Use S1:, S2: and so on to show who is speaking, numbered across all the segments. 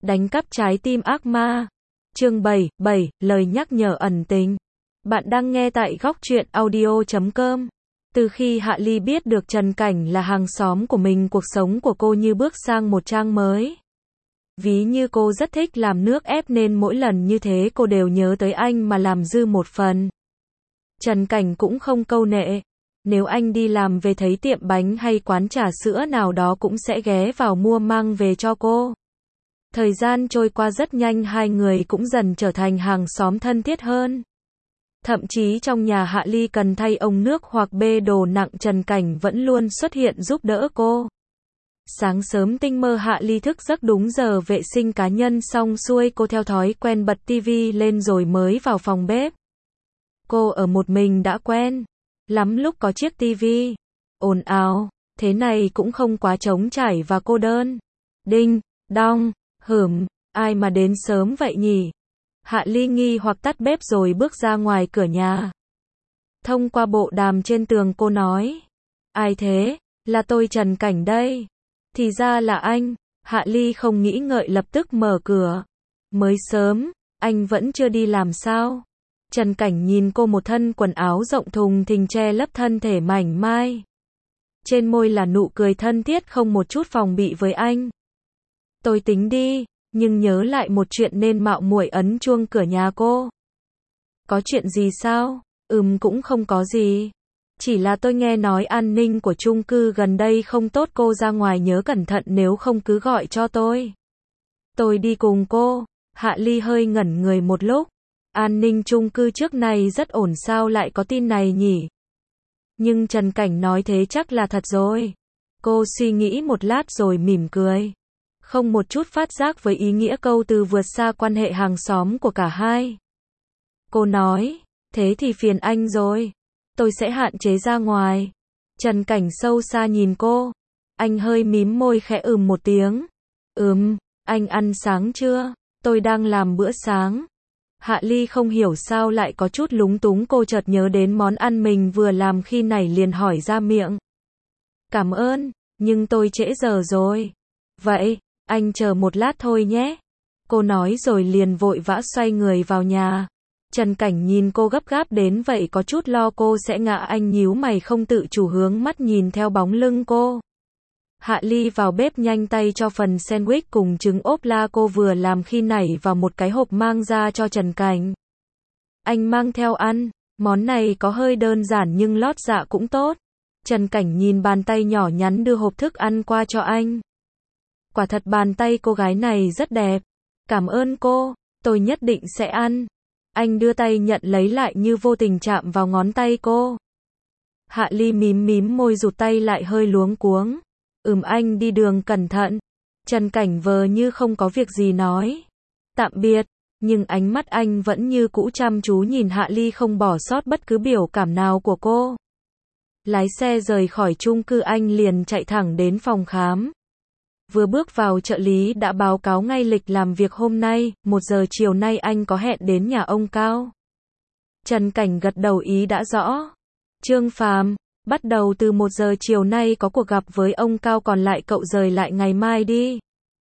S1: Đánh cắp trái tim ác ma. Chương 7, lời nhắc nhở ẩn tình. Bạn đang nghe tại góc truyện audio.com. Từ khi Hạ Ly biết được Trần Cảnh là hàng xóm của mình, cuộc sống của cô như bước sang một trang mới. Ví như cô rất thích làm nước ép nên mỗi lần như thế cô đều nhớ tới anh mà làm dư một phần. Trần Cảnh cũng không câu nệ. Nếu anh đi làm về thấy tiệm bánh hay quán trà sữa nào đó cũng sẽ ghé vào mua mang về cho cô. Thời gian trôi qua rất nhanh, hai người cũng dần trở thành hàng xóm thân thiết hơn. Thậm chí trong nhà Hạ Ly cần thay ống nước hoặc bê đồ nặng, Trần Cảnh vẫn luôn xuất hiện giúp đỡ cô. Sáng sớm tinh mơ Hạ Ly thức giấc đúng giờ vệ sinh cá nhân xong xuôi, cô theo thói quen bật tivi lên rồi mới vào phòng bếp. Cô ở một mình đã quen lắm lúc có chiếc tivi ồn ào thế này cũng không quá trống trải và cô đơn. Đinh đong, ai mà đến sớm vậy nhỉ? Hạ Ly nghi hoặc tắt bếp rồi bước ra ngoài cửa nhà. Thông qua bộ đàm trên tường cô nói: "Ai thế?" "Là tôi, Trần Cảnh đây." "Thì ra là anh." Hạ Ly không nghĩ ngợi lập tức mở cửa. "Mới sớm, anh vẫn chưa đi làm sao?" Trần Cảnh nhìn cô, một thân quần áo rộng thùng thình che lấp thân thể mảnh mai. Trên môi là nụ cười thân thiết không một chút phòng bị với anh. "Tôi tính đi, nhưng nhớ lại một chuyện nên mạo muội ấn chuông cửa nhà cô." "Có chuyện gì sao?" Cũng không có gì. Chỉ là tôi nghe nói an ninh của chung cư gần đây không tốt, cô ra ngoài nhớ cẩn thận, nếu không cứ gọi cho tôi. Tôi đi cùng cô." Hạ Ly hơi ngẩn người một lúc. An ninh chung cư trước này rất ổn, sao lại có tin này nhỉ? Nhưng Trần Cảnh nói thế chắc là thật rồi. Cô suy nghĩ một lát rồi mỉm cười. Không một chút phát giác với ý nghĩa câu từ vượt xa quan hệ hàng xóm của cả hai. Cô nói: "Thế thì phiền anh rồi. Tôi sẽ hạn chế ra ngoài." Trần Cảnh sâu xa nhìn cô. Anh hơi mím môi khẽ một tiếng. Anh ăn sáng chưa?" "Tôi đang làm bữa sáng." Hạ Ly không hiểu sao lại có chút lúng túng, cô chợt nhớ đến món ăn mình vừa làm khi nãy liền hỏi ra miệng. "Cảm ơn, nhưng tôi trễ giờ rồi." "Vậy, anh chờ một lát thôi nhé." Cô nói rồi liền vội vã xoay người vào nhà. Trần Cảnh nhìn cô gấp gáp đến vậy có chút lo cô sẽ ngã, anh nhíu mày không tự chủ hướng mắt nhìn theo bóng lưng cô. Hạ Ly vào bếp nhanh tay cho phần sandwich cùng trứng ốp la cô vừa làm khi nãy vào một cái hộp mang ra cho Trần Cảnh. "Anh mang theo ăn, món này có hơi đơn giản nhưng lót dạ cũng tốt." Trần Cảnh nhìn bàn tay nhỏ nhắn đưa hộp thức ăn qua cho anh. Quả thật bàn tay cô gái này rất đẹp. "Cảm ơn cô, tôi nhất định sẽ ăn." Anh đưa tay nhận lấy lại như vô tình chạm vào ngón tay cô. Hạ Ly mím môi rụt tay lại hơi luống cuống. Anh đi đường cẩn thận." Trần Cảnh vờ như không có việc gì nói tạm biệt, nhưng ánh mắt anh vẫn như cũ chăm chú nhìn Hạ Ly, không bỏ sót bất cứ biểu cảm nào của cô. Lái xe rời khỏi chung cư, anh liền chạy thẳng đến phòng khám. Vừa bước vào, trợ lý đã báo cáo ngay lịch làm việc hôm nay, 1 giờ chiều nay anh có hẹn đến nhà ông Cao. Trần Cảnh gật đầu ý đã rõ. "Trương Phàm, bắt đầu từ 1 giờ chiều nay có cuộc gặp với ông Cao, còn lại cậu rời lại ngày mai đi."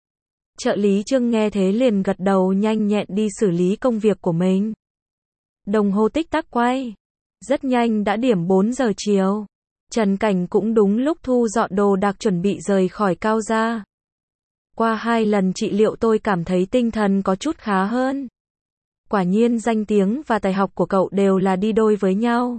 S1: Trợ lý Trương nghe thế liền gật đầu nhanh nhẹn đi xử lý công việc của mình. Đồng hồ tích tắc quay. Rất nhanh đã điểm 4 giờ chiều. Trần Cảnh cũng đúng lúc thu dọn đồ đạc chuẩn bị rời khỏi Cao gia. "Qua 2 lần trị liệu tôi cảm thấy tinh thần có chút khá hơn." Quả nhiên danh tiếng và tài học của cậu đều là đi đôi với nhau.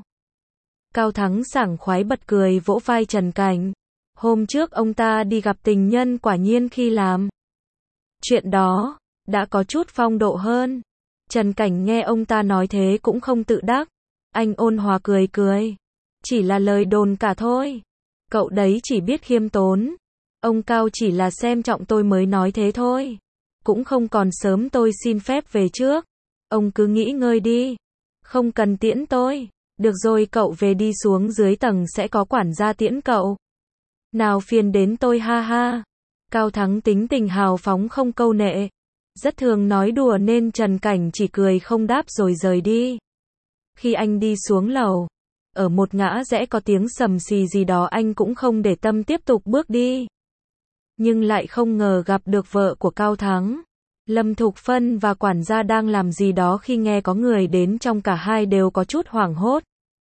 S1: Cao Thắng sảng khoái bật cười vỗ vai Trần Cảnh. "Hôm trước ông ta đi gặp tình nhân, quả nhiên khi làm chuyện đó đã có chút phong độ hơn." Trần Cảnh nghe ông ta nói thế cũng không tự đắc. Anh ôn hòa cười cười. "Chỉ là lời đồn cả thôi. Cậu đấy chỉ biết khiêm tốn. Ông Cao chỉ là xem trọng tôi mới nói thế thôi. Cũng không còn sớm, tôi xin phép về trước. Ông cứ nghỉ ngơi đi. Không cần tiễn tôi." "Được rồi, cậu về đi, xuống dưới tầng sẽ có quản gia tiễn cậu." "Nào phiền đến tôi, ha ha." Cao Thắng tính tình hào phóng không câu nệ. Rất thường nói đùa nên Trần Cảnh chỉ cười không đáp rồi rời đi. Khi anh đi xuống lầu, ở một ngã rẽ có tiếng sầm xì gì đó, anh cũng không để tâm tiếp tục bước đi. Nhưng lại không ngờ gặp được vợ của Cao Thắng. Lâm Thục Phân và quản gia đang làm gì đó khi nghe có người đến, trong cả hai đều có chút hoảng hốt.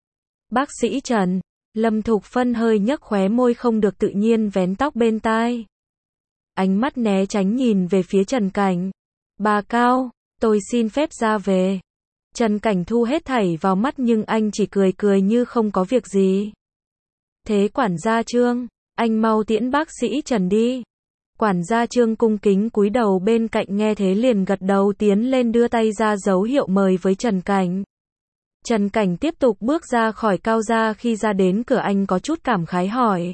S1: Bác sĩ Trần. Lâm Thục Phân hơi nhấc khóe môi, không được tự nhiên vén tóc bên tai. Ánh mắt né tránh nhìn về phía Trần Cảnh. Bà Cao, tôi xin phép ra về. Trần Cảnh thu hết thảy vào mắt nhưng anh chỉ cười cười như không có việc gì. Thế quản gia Trương, anh mau tiễn bác sĩ Trần đi. Quản gia Trương cung kính cúi đầu bên cạnh, nghe thế liền gật đầu tiến lên đưa tay ra dấu hiệu mời với Trần Cảnh. Trần Cảnh tiếp tục bước ra khỏi Cao gia, khi ra đến cửa anh có chút cảm khái hỏi.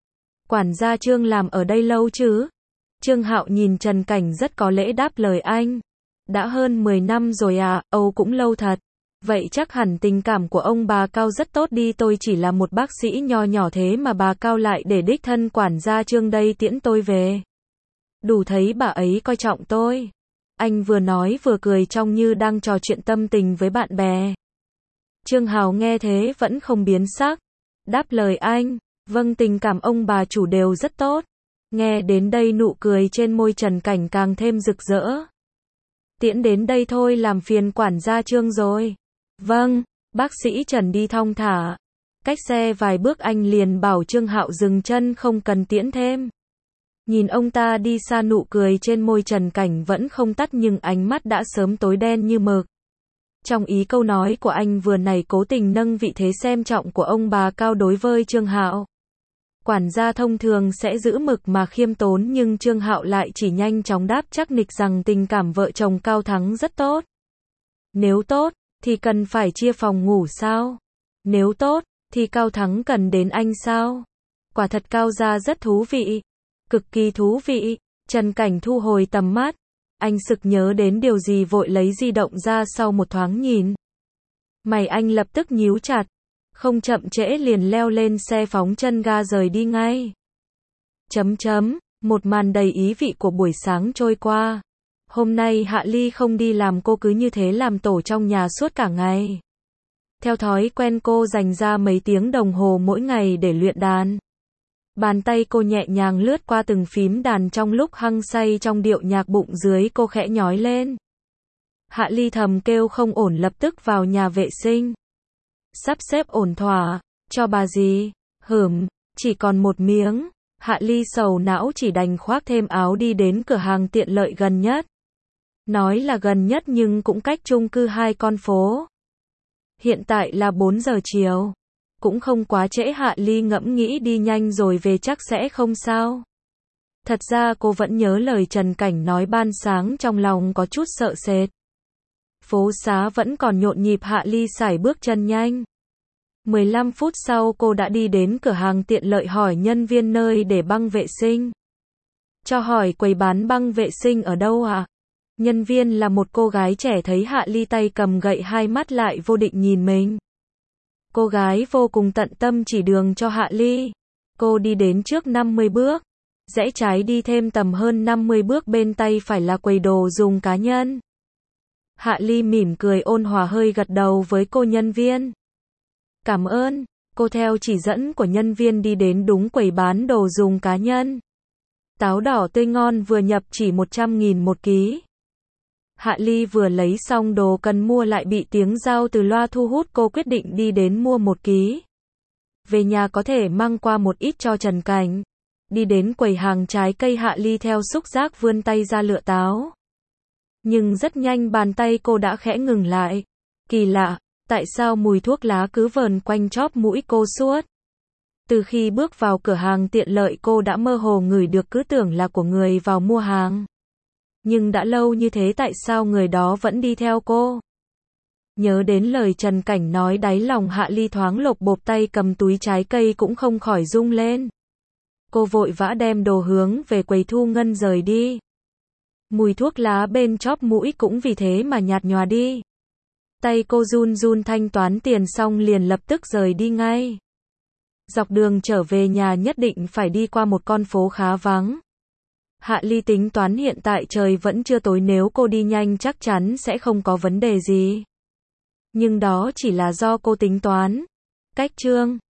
S1: Quản gia Trương làm ở đây lâu chứ? Trương Hạo nhìn Trần Cảnh rất có lễ đáp lời anh. Đã hơn 10 năm rồi à, Âu cũng lâu thật. Vậy chắc hẳn tình cảm của ông bà Cao rất tốt đi, tôi chỉ là một bác sĩ nho nhỏ thế mà bà Cao lại để đích thân quản gia Trương đây tiễn tôi về. Đủ thấy bà ấy coi trọng tôi. Anh vừa nói vừa cười trông như đang trò chuyện tâm tình với bạn bè. Trương Hào nghe thế vẫn không biến sắc. Đáp lời anh, vâng, tình cảm ông bà chủ đều rất tốt. Nghe đến đây nụ cười trên môi Trần Cảnh càng thêm rực rỡ. Tiễn đến đây thôi, làm phiền quản gia Trương rồi. Vâng, bác sĩ Trần đi thong thả. Cách xe vài bước anh liền bảo Trương Hạo dừng chân, không cần tiễn thêm. Nhìn ông ta đi xa, nụ cười trên môi Trần Cảnh vẫn không tắt nhưng ánh mắt đã sớm tối đen như mực. Trong ý câu nói của anh vừa nãy cố tình nâng vị thế xem trọng của ông bà Cao đối với Trương Hạo. Quản gia thông thường sẽ giữ mực mà khiêm tốn nhưng Trương Hạo lại chỉ nhanh chóng đáp chắc nịch rằng tình cảm vợ chồng Cao Thắng rất tốt. Nếu tốt, thì cần phải chia phòng ngủ sao? Nếu tốt, thì Cao Thắng cần đến anh sao? Quả thật Cao gia rất thú vị. Cực kỳ thú vị. Trần Cảnh thu hồi tầm mắt. Anh sực nhớ đến điều gì vội lấy di động ra sau một thoáng nhìn. Mày anh lập tức nhíu chặt. Không chậm trễ liền leo lên xe phóng chân ga rời đi ngay. Một màn đầy ý vị của buổi sáng trôi qua. Hôm nay Hạ Ly không đi làm, cô cứ như thế làm tổ trong nhà suốt cả ngày. Theo thói quen cô dành ra mấy tiếng đồng hồ mỗi ngày để luyện đàn. Bàn tay cô nhẹ nhàng lướt qua từng phím đàn trong lúc hăng say trong điệu nhạc, bụng dưới cô khẽ nhói lên. Hạ Ly thầm kêu không ổn, lập tức vào nhà vệ sinh. Sắp xếp ổn thỏa, cho bà gì? Chỉ còn một miếng. Hạ Ly sầu não chỉ đành khoác thêm áo đi đến cửa hàng tiện lợi gần nhất. Nói là gần nhất nhưng cũng cách chung cư 2 con phố. Hiện tại là 4 giờ chiều. Cũng không quá trễ, Hạ Ly ngẫm nghĩ đi nhanh rồi về chắc sẽ không sao. Thật ra cô vẫn nhớ lời Trần Cảnh nói ban sáng, trong lòng có chút sợ sệt. Phố xá vẫn còn nhộn nhịp, Hạ Ly sải bước chân nhanh. 15 phút sau cô đã đi đến cửa hàng tiện lợi, hỏi nhân viên nơi để băng vệ sinh. Cho hỏi quầy bán băng vệ sinh ở đâu ạ? Nhân viên là một cô gái trẻ, thấy Hạ Ly tay cầm gậy, hai mắt lại vô định nhìn mình. Cô gái vô cùng tận tâm chỉ đường cho Hạ Ly. Cô đi đến trước 50 bước. Rẽ trái đi thêm tầm hơn 50 bước, bên tay phải là quầy đồ dùng cá nhân. Hạ Ly mỉm cười ôn hòa hơi gật đầu với cô nhân viên. Cảm ơn. Cô theo chỉ dẫn của nhân viên đi đến đúng quầy bán đồ dùng cá nhân. Táo đỏ tươi ngon vừa nhập chỉ 100.000 một ký. Hạ Ly vừa lấy xong đồ cần mua lại bị tiếng rao từ loa thu hút, cô quyết định đi đến mua 1 ký. Về nhà có thể mang qua một ít cho Trần Cảnh. Đi đến quầy hàng trái cây, Hạ Ly theo xúc giác vươn tay ra lựa táo. Nhưng rất nhanh bàn tay cô đã khẽ ngừng lại. Kỳ lạ, tại sao mùi thuốc lá cứ vờn quanh chóp mũi cô suốt? Từ khi bước vào cửa hàng tiện lợi cô đã mơ hồ ngửi được, cứ tưởng là của người vào mua hàng. Nhưng đã lâu như thế tại sao người đó vẫn đi theo cô? Nhớ đến lời Trần Cảnh nói, đáy lòng Hạ Ly thoáng lột bột, tay cầm túi trái cây cũng không khỏi rung lên. Cô vội vã đem đồ hướng về quầy thu ngân rời đi. Mùi thuốc lá bên chóp mũi cũng vì thế mà nhạt nhòa đi. Tay cô run run thanh toán tiền xong liền lập tức rời đi ngay. Dọc đường trở về nhà nhất định phải đi qua một con phố khá vắng. Hạ Ly tính toán hiện tại trời vẫn chưa tối, nếu cô đi nhanh chắc chắn sẽ không có vấn đề gì. Nhưng đó chỉ là do cô tính toán. Cách chương